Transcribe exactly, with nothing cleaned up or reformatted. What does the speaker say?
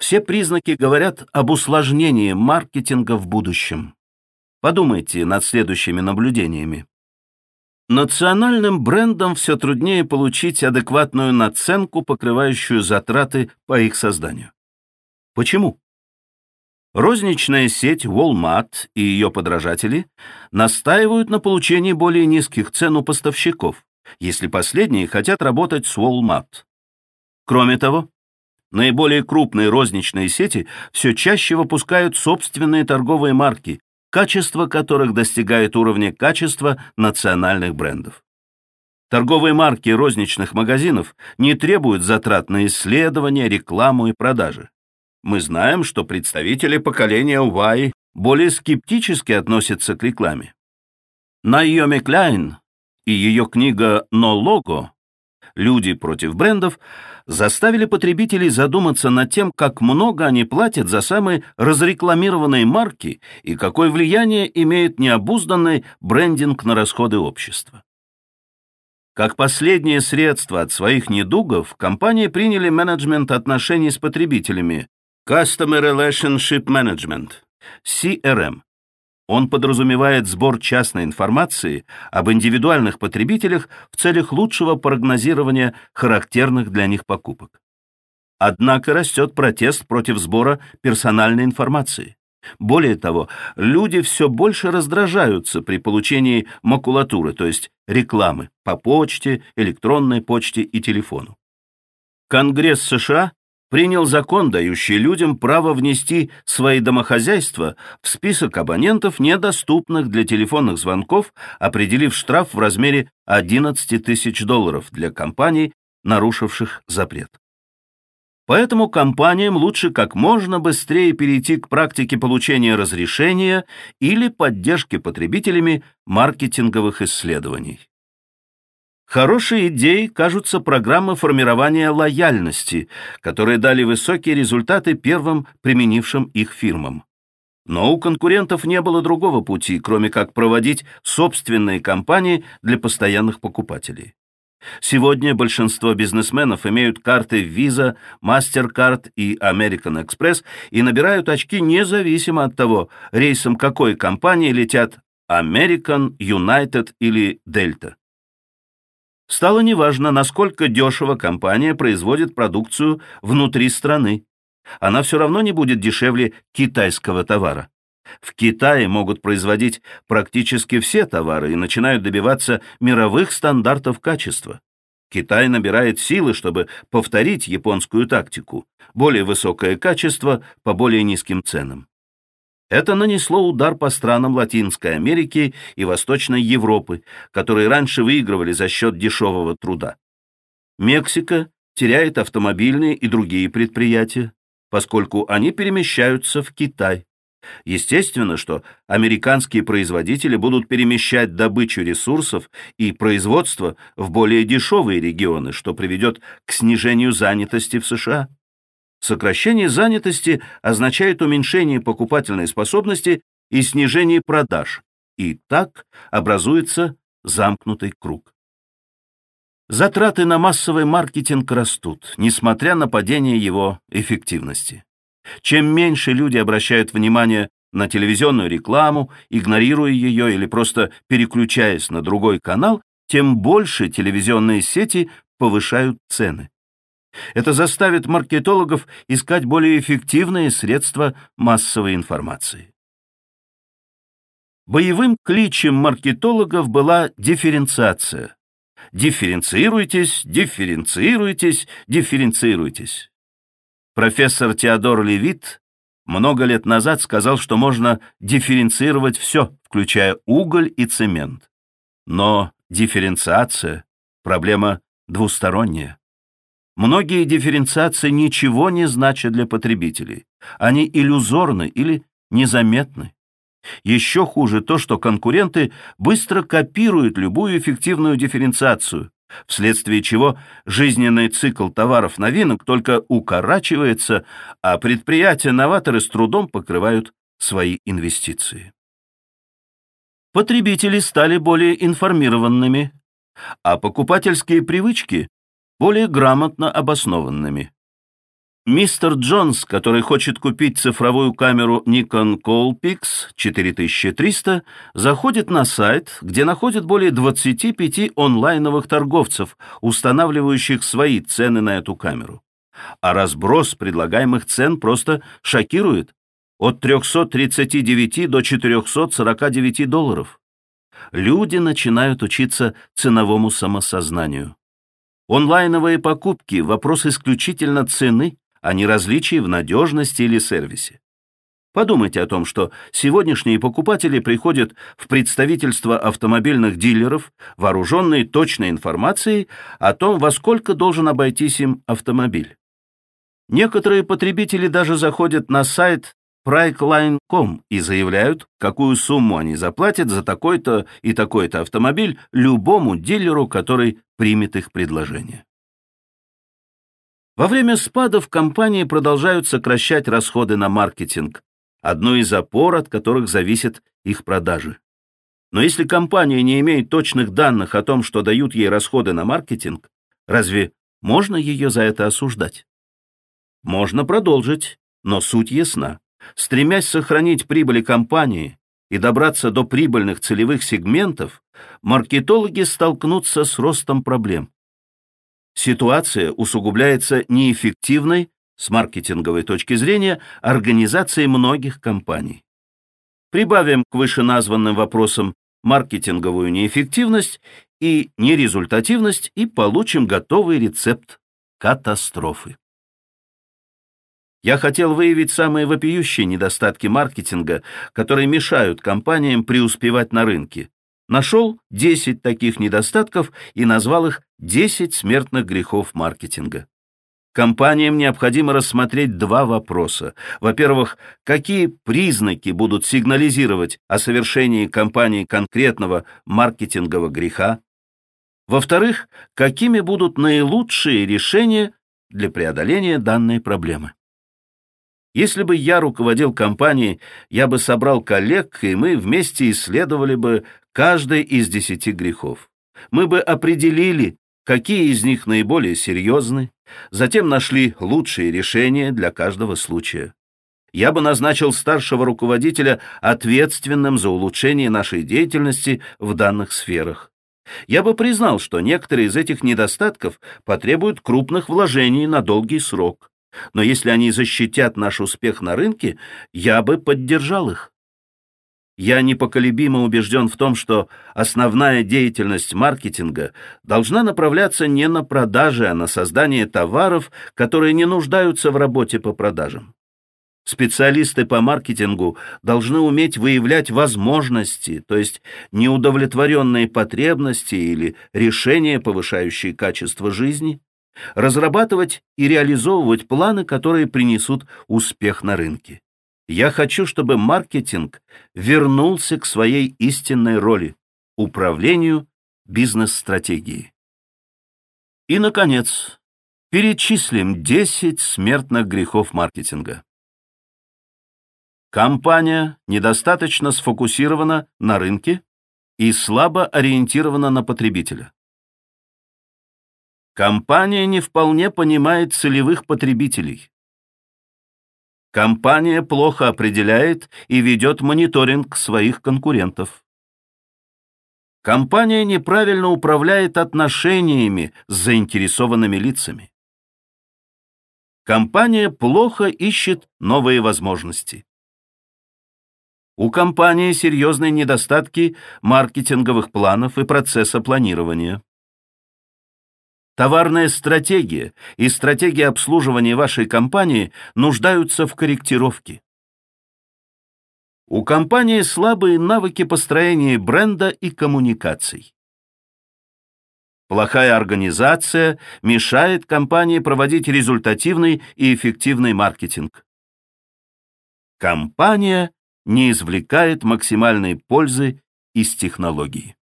Все признаки говорят об усложнении маркетинга в будущем. Подумайте над следующими наблюдениями. Национальным брендам все труднее получить адекватную наценку, покрывающую затраты по их созданию. Почему? Розничная сеть Walmart и ее подражатели настаивают на получении более низких цен у поставщиков, если последние хотят работать с Walmart. Кроме того, наиболее крупные розничные сети все чаще выпускают собственные торговые марки, качество которых достигает уровня качества национальных брендов. Торговые марки розничных магазинов не требуют затрат на исследования, рекламу и продажи. Мы знаем, что представители поколения Y более скептически относятся к рекламе. Наоми Кляйн и ее книга «No Logo» «Люди против брендов» заставили потребителей задуматься над тем, как много они платят за самые разрекламированные марки и какое влияние имеет необузданный брендинг на расходы общества. Как последнее средство от своих недугов, компании приняли менеджмент отношений с потребителями Customer Relationship Management, си эр эм. Он подразумевает сбор частной информации об индивидуальных потребителях в целях лучшего прогнозирования характерных для них покупок. Однако растет протест против сбора персональной информации. Более того, люди все больше раздражаются при получении макулатуры, то есть рекламы, по почте, электронной почте и телефону. Конгресс США принял закон, дающий людям право внести свои домохозяйства в список абонентов, недоступных для телефонных звонков, определив штраф в размере одиннадцать тысяч долларов для компаний, нарушивших запрет. Поэтому компаниям лучше как можно быстрее перейти к практике получения разрешения или поддержки потребителями маркетинговых исследований. Хорошей идеей кажутся программы формирования лояльности, которые дали высокие результаты первым применившим их фирмам. Но у конкурентов не было другого пути, кроме как проводить собственные кампании для постоянных покупателей. Сегодня большинство бизнесменов имеют карты Visa, MasterCard и American Express и набирают очки независимо от того, рейсом какой компании летят American, United или Delta. Стало неважно, насколько дешево компания производит продукцию внутри страны. Она все равно не будет дешевле китайского товара. В Китае могут производить практически все товары и начинают добиваться мировых стандартов качества. Китай набирает силы, чтобы повторить японскую тактику: более высокое качество по более низким ценам. Это нанесло удар по странам Латинской Америки и Восточной Европы, которые раньше выигрывали за счет дешевого труда. Мексика теряет автомобильные и другие предприятия, поскольку они перемещаются в Китай. Естественно, что американские производители будут перемещать добычу ресурсов и производство в более дешевые регионы, что приведет к снижению занятости в США. Сокращение занятости означает уменьшение покупательной способности и снижение продаж, и так образуется замкнутый круг. Затраты на массовый маркетинг растут, несмотря на падение его эффективности. Чем меньше люди обращают внимание на телевизионную рекламу, игнорируя ее или просто переключаясь на другой канал, тем больше телевизионные сети повышают цены. Это заставит маркетологов искать более эффективные средства массовой информации. Боевым кличем маркетологов была дифференциация. Дифференцируйтесь, дифференцируйтесь, дифференцируйтесь. Профессор Теодор Левит много лет назад сказал, что можно дифференцировать все, включая уголь и цемент. Но дифференциация – проблема двусторонняя. Многие дифференциации ничего не значат для потребителей. Они иллюзорны или незаметны. Еще хуже то, что конкуренты быстро копируют любую эффективную дифференциацию, вследствие чего жизненный цикл товаров-новинок только укорачивается, а предприятия-новаторы с трудом покрывают свои инвестиции. Потребители стали более информированными, а покупательские привычки более грамотно обоснованными. Мистер Джонс, который хочет купить цифровую камеру Nikon Coolpix четыре тысячи триста, заходит на сайт, где находит более двадцати пяти онлайновых торговцев, устанавливающих свои цены на эту камеру. А разброс предлагаемых цен просто шокирует. От трёхсот тридцати девяти до четырёхсот сорока девяти долларов. Люди начинают учиться ценовому самосознанию. Онлайновые покупки – вопрос исключительно цены, а не различий в надежности или сервисе. Подумайте о том, что сегодняшние покупатели приходят в представительство автомобильных дилеров, вооруженные точной информацией о том, во сколько должен обойтись им автомобиль. Некоторые потребители даже заходят на сайт Priceline точка ком и заявляют, какую сумму они заплатят за такой-то и такой-то автомобиль любому дилеру, который примет их предложение. Во время спадов компании продолжают сокращать расходы на маркетинг, одну из опор, от которых зависят их продажи. Но если компания не имеет точных данных о том, что дают ей расходы на маркетинг, разве можно ее за это осуждать? Можно продолжить, но суть ясна. Стремясь сохранить прибыли компании и добраться до прибыльных целевых сегментов, маркетологи столкнутся с ростом проблем. Ситуация усугубляется неэффективной, с маркетинговой точки зрения, организацией многих компаний. Прибавим к вышеназванным вопросам маркетинговую неэффективность и нерезультативность и получим готовый рецепт катастрофы. Я хотел выявить самые вопиющие недостатки маркетинга, которые мешают компаниям преуспевать на рынке. Нашел десять таких недостатков и назвал их десять смертных грехов маркетинга. Компаниям необходимо рассмотреть два вопроса. Во-первых, какие признаки будут сигнализировать о совершении компанией конкретного маркетингового греха? Во-вторых, какими будут наилучшие решения для преодоления данной проблемы? Если бы я руководил компанией, я бы собрал коллег, и мы вместе исследовали бы каждый из десяти грехов. Мы бы определили, какие из них наиболее серьезны, затем нашли лучшие решения для каждого случая. Я бы назначил старшего руководителя ответственным за улучшение нашей деятельности в данных сферах. Я бы признал, что некоторые из этих недостатков потребуют крупных вложений на долгий срок. Но если они защитят наш успех на рынке, я бы поддержал их. Я непоколебимо убежден в том, что основная деятельность маркетинга должна направляться не на продажи, а на создание товаров, которые не нуждаются в работе по продажам. Специалисты по маркетингу должны уметь выявлять возможности, то есть неудовлетворенные потребности или решения, повышающие качество жизни, разрабатывать и реализовывать планы, которые принесут успех на рынке. Я хочу, чтобы маркетинг вернулся к своей истинной роли – управлению бизнес-стратегией. И, наконец, перечислим десять смертных грехов маркетинга. Компания недостаточно сфокусирована на рынке и слабо ориентирована на потребителя. Компания не вполне понимает целевых потребителей. Компания плохо определяет и ведет мониторинг своих конкурентов. Компания неправильно управляет отношениями с заинтересованными лицами. Компания плохо ищет новые возможности. У компании серьезные недостатки маркетинговых планов и процесса планирования. Товарная стратегия и стратегия обслуживания вашей компании нуждаются в корректировке. У компании слабые навыки построения бренда и коммуникаций. Плохая организация мешает компании проводить результативный и эффективный маркетинг. Компания не извлекает максимальной пользы из технологий.